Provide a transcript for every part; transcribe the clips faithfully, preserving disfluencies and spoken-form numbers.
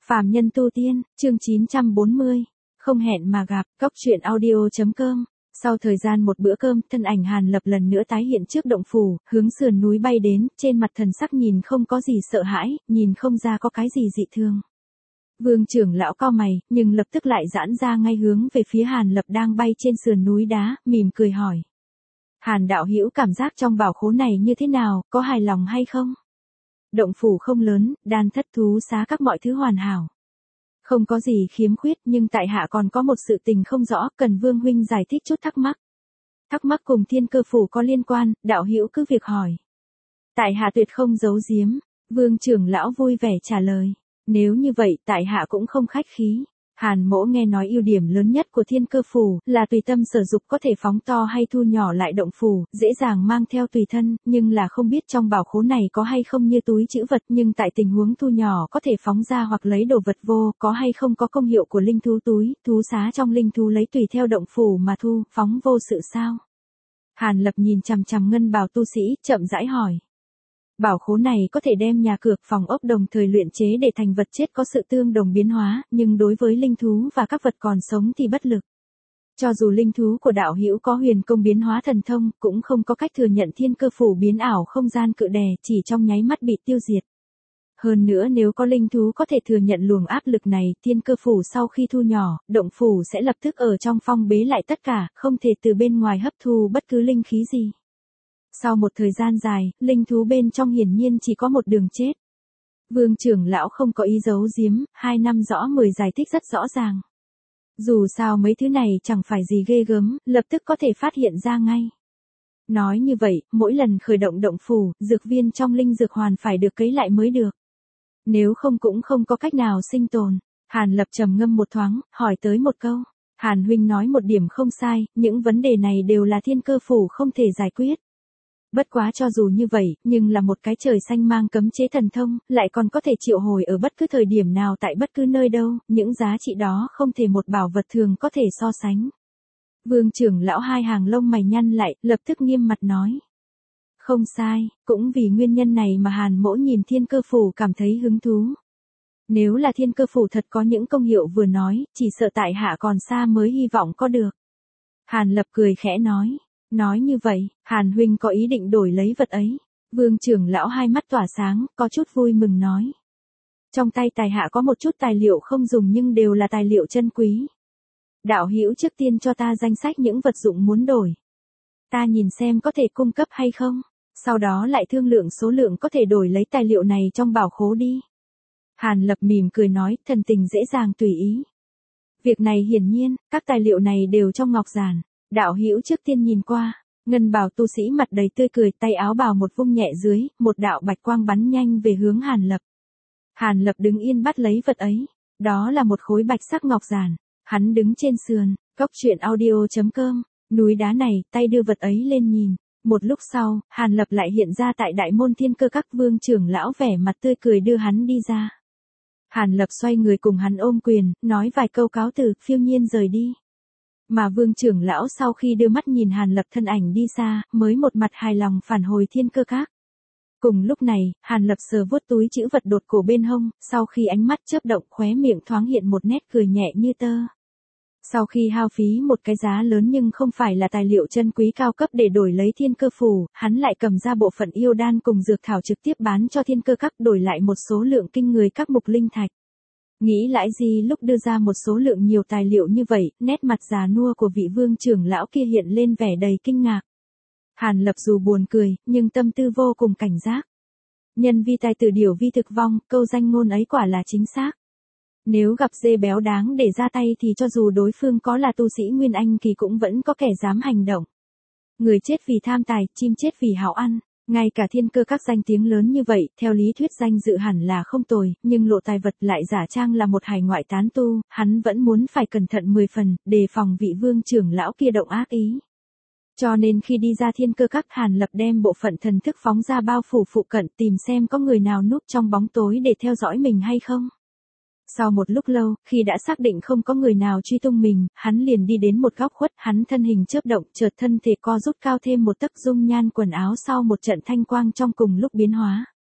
Phàm nhân tu tiên, chương chín trăm bốn mươi. Không hẹn mà gặp, cóc truyện audio.com. Sau thời gian một bữa cơm, thân ảnh Hàn Lập lần nữa tái hiện trước động phủ, hướng sườn núi bay đến, trên mặt thần sắc nhìn không có gì sợ hãi, nhìn không ra có cái gì dị thương. Vương trưởng lão cau mày, nhưng lập tức lại giãn ra ngay hướng về phía Hàn Lập đang bay trên sườn núi đá, mỉm cười hỏi. Hàn đạo hữu cảm giác trong bảo khố này như thế nào, có hài lòng hay không? Động phủ không lớn, đan thất thú xá các mọi thứ hoàn hảo. Không có gì khiếm khuyết, nhưng tại hạ còn có một sự tình không rõ, cần Vương huynh giải thích chút thắc mắc. Thắc mắc cùng thiên cơ phủ có liên quan, đạo hữu cứ việc hỏi. Tại hạ tuyệt không giấu giếm, Vương trưởng lão vui vẻ trả lời. Nếu như vậy, tại hạ cũng không khách khí. Hàn Mỗ nghe nói ưu điểm lớn nhất của thiên cơ phủ là tùy tâm sở dục, có thể phóng to hay thu nhỏ lại động phủ, dễ dàng mang theo tùy thân, nhưng là không biết trong bảo khố này có hay không như túi trữ vật, nhưng tại tình huống thu nhỏ có thể phóng ra hoặc lấy đồ vật vô, có hay không có công hiệu của linh thú túi, thú xá trong linh thú lấy tùy theo động phủ mà thu, phóng vô sự sao? Hàn Lập nhìn chằm chằm ngân bào tu sĩ, chậm rãi hỏi. Bảo khố này có thể đem nhà cửa, phòng ốc đồng thời luyện chế để thành vật chết có sự tương đồng biến hóa, nhưng đối với linh thú và các vật còn sống thì bất lực. Cho dù linh thú của đạo hữu có huyền công biến hóa thần thông, cũng không có cách thừa nhận thiên cơ phủ biến ảo không gian cự đè, chỉ trong nháy mắt bị tiêu diệt. Hơn nữa nếu có linh thú có thể thừa nhận luồng áp lực này, thiên cơ phủ sau khi thu nhỏ, động phủ sẽ lập tức ở trong phong bế lại tất cả, không thể từ bên ngoài hấp thu bất cứ linh khí gì. Sau một thời gian dài, linh thú bên trong hiển nhiên chỉ có một đường chết. Vương trưởng lão không có ý giấu giếm, hai năm rõ mười giải thích rất rõ ràng. Dù sao mấy thứ này chẳng phải gì ghê gớm, lập tức có thể phát hiện ra ngay. Nói như vậy, mỗi lần khởi động động phủ, dược viên trong linh dược hoàn phải được cấy lại mới được. Nếu không cũng không có cách nào sinh tồn. Hàn Lập trầm ngâm một thoáng, hỏi tới một câu. Hàn huynh nói một điểm không sai, những vấn đề này đều là thiên cơ phủ không thể giải quyết. Bất quá cho dù như vậy, nhưng là một cái trời xanh mang cấm chế thần thông, lại còn có thể triệu hồi ở bất cứ thời điểm nào tại bất cứ nơi đâu, những giá trị đó không thể một bảo vật thường có thể so sánh. Vương trưởng lão hai hàng lông mày nhăn lại, lập tức nghiêm mặt nói. Không sai, cũng vì nguyên nhân này mà Hàn Mỗ nhìn thiên cơ phủ cảm thấy hứng thú. Nếu là thiên cơ phủ thật có những công hiệu vừa nói, chỉ sợ tại hạ còn xa mới hy vọng có được. Hàn Lập cười khẽ nói. Nói như vậy, Hàn huynh có ý định đổi lấy vật ấy. Vương trưởng lão hai mắt tỏa sáng, có chút vui mừng nói. Trong tay tài hạ có một chút tài liệu không dùng nhưng đều là tài liệu chân quý. Đạo hữu trước tiên cho ta danh sách những vật dụng muốn đổi. Ta nhìn xem có thể cung cấp hay không, sau đó lại thương lượng số lượng có thể đổi lấy tài liệu này trong bảo khố đi. Hàn Lập mỉm cười nói, thần tình dễ dàng tùy ý. Việc này hiển nhiên, các tài liệu này đều trong ngọc giản. Đạo hữu trước tiên nhìn qua, ngân bào tu sĩ mặt đầy tươi cười, tay áo bào một vung nhẹ dưới, một đạo bạch quang bắn nhanh về hướng Hàn Lập. Hàn Lập đứng yên bắt lấy vật ấy, đó là một khối bạch sắc ngọc giản, hắn đứng trên sườn, cóc truyện audio.com, núi đá này, tay đưa vật ấy lên nhìn. Một lúc sau, Hàn Lập lại hiện ra tại đại môn thiên cơ các, vương trưởng lão vẻ mặt tươi cười đưa hắn đi ra. Hàn Lập xoay người cùng hắn ôm quyền, nói vài câu cáo từ, phiêu nhiên rời đi. Mà vương trưởng lão sau khi đưa mắt nhìn Hàn Lập thân ảnh đi xa, mới một mặt hài lòng phản hồi thiên cơ các. Cùng lúc này, Hàn Lập sờ vuốt túi trữ vật đột cổ bên hông, sau khi ánh mắt chớp động khóe miệng thoáng hiện một nét cười nhẹ như tơ. Sau khi hao phí một cái giá lớn nhưng không phải là tài liệu chân quý cao cấp để đổi lấy thiên cơ phủ, hắn lại cầm ra bộ phận yêu đan cùng dược thảo trực tiếp bán cho thiên cơ các, đổi lại một số lượng kinh người các mục linh thạch. Nghĩ lại gì lúc đưa ra một số lượng nhiều tài liệu như vậy, nét mặt già nua của vị vương trưởng lão kia hiện lên vẻ đầy kinh ngạc. Hàn Lập dù buồn cười, nhưng tâm tư vô cùng cảnh giác. Nhân vi tài tử điểu vi thực vong, câu danh ngôn ấy quả là chính xác. Nếu gặp dê béo đáng để ra tay thì cho dù đối phương có là tu sĩ Nguyên Anh kỳ cũng vẫn có kẻ dám hành động. Người chết vì tham tài, chim chết vì hảo ăn. Ngay cả thiên cơ các danh tiếng lớn như vậy, theo lý thuyết danh dự hẳn là không tồi, nhưng lộ tài vật lại giả trang là một hải ngoại tán tu, hắn vẫn muốn phải cẩn thận mười phần, đề phòng vị vương trưởng lão kia động ác ý. Cho nên khi đi ra thiên cơ các, Hàn Lập đem bộ phận thần thức phóng ra bao phủ phụ cận, tìm xem có người nào núp trong bóng tối để theo dõi mình hay không. Sau một lúc lâu, khi đã xác định không có người nào truy tung mình, hắn liền đi đến một góc khuất, hắn thân hình chớp động, chợt thân thể co rút cao thêm một tấc, dung nhan quần áo sau một trận thanh quang trong cùng lúc biến hóa.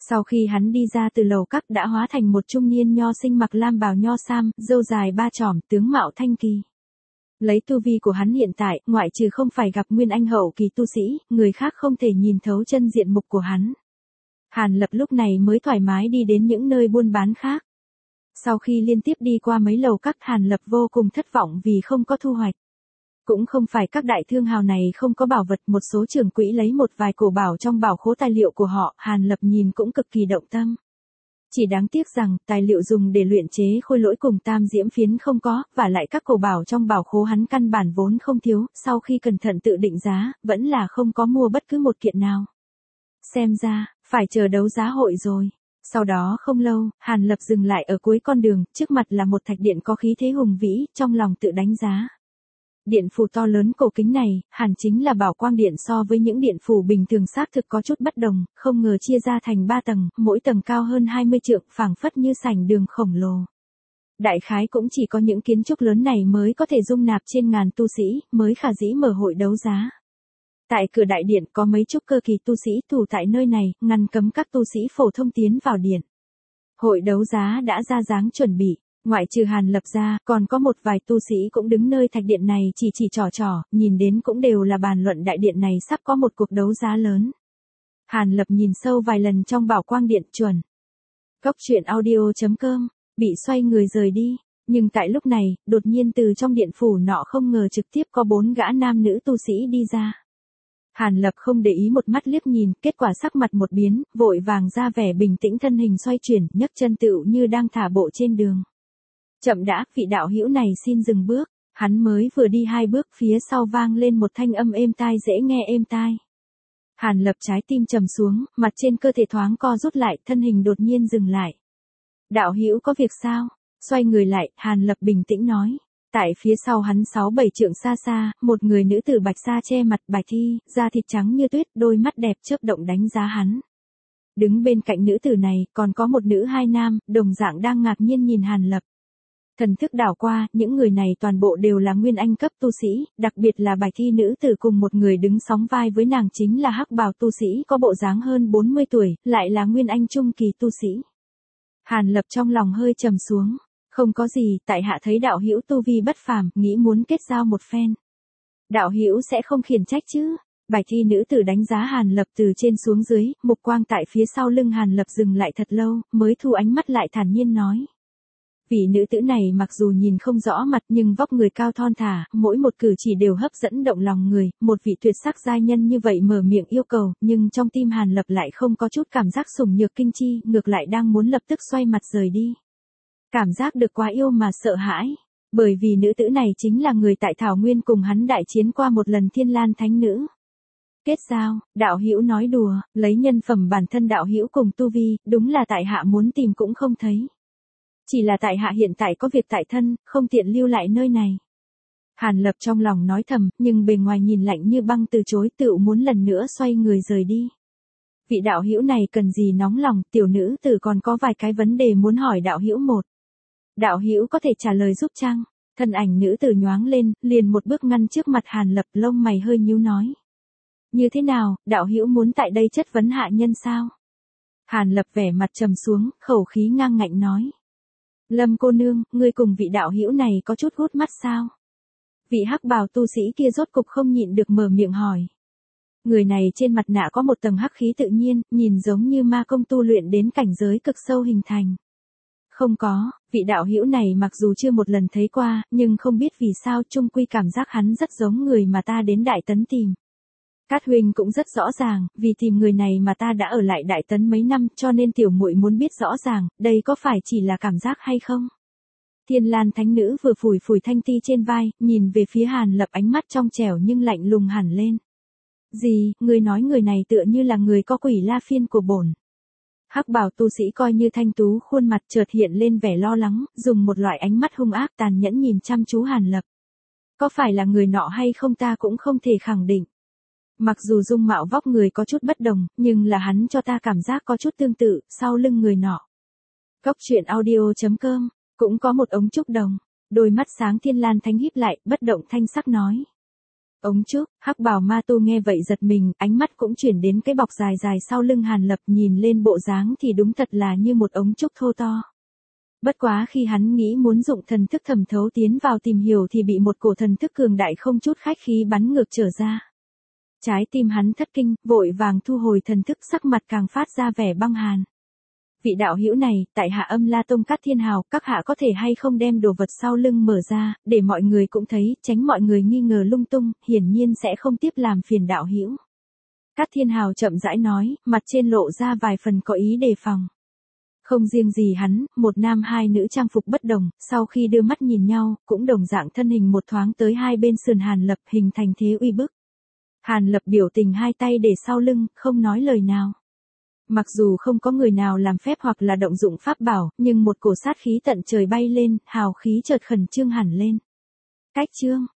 Sau khi hắn đi ra từ lầu các đã hóa thành một trung niên nho sinh mặc lam bào nho sam, râu dài ba chỏm, tướng mạo thanh kỳ. Lấy tu vi của hắn hiện tại, ngoại trừ không phải gặp nguyên anh hậu kỳ tu sĩ, người khác không thể nhìn thấu chân diện mục của hắn. Hàn Lập lúc này mới thoải mái đi đến những nơi buôn bán khác. Sau khi liên tiếp đi qua mấy lầu các, Hàn Lập vô cùng thất vọng vì không có thu hoạch. Cũng không phải các đại thương hào này không có bảo vật, một số trưởng quỹ lấy một vài cổ bảo trong bảo khố tài liệu của họ, Hàn Lập nhìn cũng cực kỳ động tâm. Chỉ đáng tiếc rằng, tài liệu dùng để luyện chế khôi lỗi cùng tam diễm phiến không có, và lại các cổ bảo trong bảo khố hắn căn bản vốn không thiếu, sau khi cẩn thận tự định giá, vẫn là không có mua bất cứ một kiện nào. Xem ra, phải chờ đấu giá hội rồi. Sau đó không lâu, Hàn Lập dừng lại ở cuối con đường, trước mặt là một thạch điện có khí thế hùng vĩ, trong lòng tự đánh giá. Điện phủ to lớn cổ kính này, hẳn chính là bảo quang điện, so với những điện phủ bình thường xác thực có chút bất đồng, không ngờ chia ra thành ba tầng, mỗi tầng cao hơn hai mươi trượng, phảng phất như sảnh đường khổng lồ. Đại khái cũng chỉ có những kiến trúc lớn này mới có thể dung nạp trên ngàn tu sĩ, mới khả dĩ mở hội đấu giá. Tại cửa đại điện có mấy chục cơ kỳ tu sĩ thủ tại nơi này, ngăn cấm các tu sĩ phổ thông tiến vào điện. Hội đấu giá đã ra dáng chuẩn bị. Ngoại trừ Hàn Lập ra, còn có một vài tu sĩ cũng đứng nơi thạch điện này chỉ chỉ trò trò, nhìn đến cũng đều là bàn luận đại điện này sắp có một cuộc đấu giá lớn. Hàn Lập nhìn sâu vài lần trong bảo quang điện, chuẩn. Cốc truyện audio chấm com, bị xoay người rời đi, nhưng tại lúc này, đột nhiên từ trong điện phủ nọ không ngờ trực tiếp có bốn gã nam nữ tu sĩ đi ra. Hàn Lập không để ý, một mắt liếc nhìn, kết quả sắc mặt một biến, vội vàng ra vẻ bình tĩnh, thân hình xoay chuyển, nhấc chân tựu như đang thả bộ trên đường. Chậm đã, vị đạo hữu này xin dừng bước. Hắn mới vừa đi hai bước, phía sau vang lên một thanh âm êm tai, dễ nghe êm tai. Hàn Lập trái tim trầm xuống, mặt trên cơ thể thoáng co rút lại, thân hình đột nhiên dừng lại. Đạo hữu có việc sao? Xoay người lại, Hàn Lập bình tĩnh nói. Tại phía sau hắn sáu bảy trượng xa xa, một người nữ tử bạch sa che mặt, bạch thi, da thịt trắng như tuyết, đôi mắt đẹp chớp động đánh giá hắn. Đứng bên cạnh nữ tử này, còn có một nữ hai nam, đồng dạng đang ngạc nhiên nhìn Hàn Lập. Thần thức đảo qua, những người này toàn bộ đều là nguyên anh cấp tu sĩ, đặc biệt là bạch thi nữ tử cùng một người đứng sóng vai với nàng chính là hắc bào tu sĩ có bộ dáng hơn bốn mươi tuổi, lại là nguyên anh trung kỳ tu sĩ. Hàn Lập trong lòng hơi trầm xuống, không có gì, tại hạ thấy đạo hữu tu vi bất phàm, nghĩ muốn kết giao một phen. Đạo hữu sẽ không khiển trách chứ? Bạch thi nữ tử đánh giá Hàn Lập từ trên xuống dưới, mục quang tại phía sau lưng Hàn Lập dừng lại thật lâu, mới thu ánh mắt lại thản nhiên nói. Vị nữ tử này mặc dù nhìn không rõ mặt nhưng vóc người cao thon thả, mỗi một cử chỉ đều hấp dẫn động lòng người, một vị tuyệt sắc giai nhân như vậy mở miệng yêu cầu, nhưng trong tim Hàn Lập lại không có chút cảm giác sủng nhược kinh chi, ngược lại đang muốn lập tức xoay mặt rời đi. Cảm giác được quá yêu mà sợ hãi, bởi vì nữ tử này chính là người tại Thảo Nguyên cùng hắn đại chiến qua một lần Thiên Lan Thánh Nữ. Kết giao, đạo hữu nói đùa, lấy nhân phẩm bản thân đạo hữu cùng tu vi, đúng là tại hạ muốn tìm cũng không thấy. Chỉ là tại hạ hiện tại có việc tại thân, không tiện lưu lại nơi này. Hàn Lập trong lòng nói thầm, nhưng bề ngoài nhìn lạnh như băng từ chối, tựu muốn lần nữa xoay người rời đi. Vị đạo hữu này cần gì nóng lòng, tiểu nữ tử còn có vài cái vấn đề muốn hỏi đạo hữu một. Đạo hữu có thể trả lời giúp chăng? Thân ảnh nữ tử nhoáng lên, liền một bước ngăn trước mặt Hàn Lập, lông mày hơi nhíu nói. Như thế nào, đạo hữu muốn tại đây chất vấn hạ nhân sao? Hàn Lập vẻ mặt trầm xuống, khẩu khí ngang ngạnh nói. Lâm cô nương, ngươi cùng vị đạo hữu này có chút hút mắt sao? Vị hắc bào tu sĩ kia rốt cục không nhịn được mở miệng hỏi. Người này trên mặt nạ có một tầng hắc khí tự nhiên, nhìn giống như ma công tu luyện đến cảnh giới cực sâu hình thành. Không có, vị đạo hữu này mặc dù chưa một lần thấy qua, nhưng không biết vì sao chung quy cảm giác hắn rất giống người mà ta đến Đại Tấn tìm. Cát huynh cũng rất rõ ràng, vì tìm người này mà ta đã ở lại Đại Tấn mấy năm, cho nên tiểu muội muốn biết rõ ràng, đây có phải chỉ là cảm giác hay không? Thiên Lan Thánh Nữ vừa phủi phủi thanh ti trên vai, nhìn về phía Hàn Lập, ánh mắt trong trẻo nhưng lạnh lùng hẳn lên. Gì, ngươi nói người này tựa như là người có quỷ la phiên của bổn. Hắc bào tu sĩ coi như thanh tú, khuôn mặt chợt hiện lên vẻ lo lắng, dùng một loại ánh mắt hung ác tàn nhẫn nhìn chăm chú Hàn Lập. Có phải là người nọ hay không ta cũng không thể khẳng định. Mặc dù dung mạo vóc người có chút bất đồng, nhưng là hắn cho ta cảm giác có chút tương tự, sau lưng người nọ. Cốc truyện audio chấm com, cũng có một ống trúc đồng, đôi mắt sáng Thiên Lan Thánh híp lại, bất động thanh sắc nói. Ống trúc, hắc bào ma tu nghe vậy giật mình, ánh mắt cũng chuyển đến cái bọc dài dài sau lưng Hàn Lập, nhìn lên bộ dáng thì đúng thật là như một ống trúc thô to. Bất quá khi hắn nghĩ muốn dụng thần thức thẩm thấu tiến vào tìm hiểu thì bị một cổ thần thức cường đại không chút khách khí bắn ngược trở ra. Trái tim hắn thất kinh, vội vàng thu hồi thần thức, sắc mặt càng phát ra vẻ băng hàn. Vị đạo hữu này, tại hạ Âm La Tông Cát Thiên Hào, các hạ có thể hay không đem đồ vật sau lưng mở ra, để mọi người cũng thấy, tránh mọi người nghi ngờ lung tung, hiển nhiên sẽ không tiếp làm phiền đạo hữu. Cát Thiên Hào chậm rãi nói, mặt trên lộ ra vài phần có ý đề phòng. Không riêng gì hắn, một nam hai nữ trang phục bất đồng, sau khi đưa mắt nhìn nhau, cũng đồng dạng thân hình một thoáng tới hai bên sườn Hàn Lập, hình thành thế uy bức. Hàn Lập biểu tình hai tay để sau lưng, không nói lời nào. Mặc dù không có người nào làm phép hoặc là động dụng pháp bảo, nhưng một cổ sát khí tận trời bay lên, hào khí chợt khẩn trương hẳn lên. Cách chương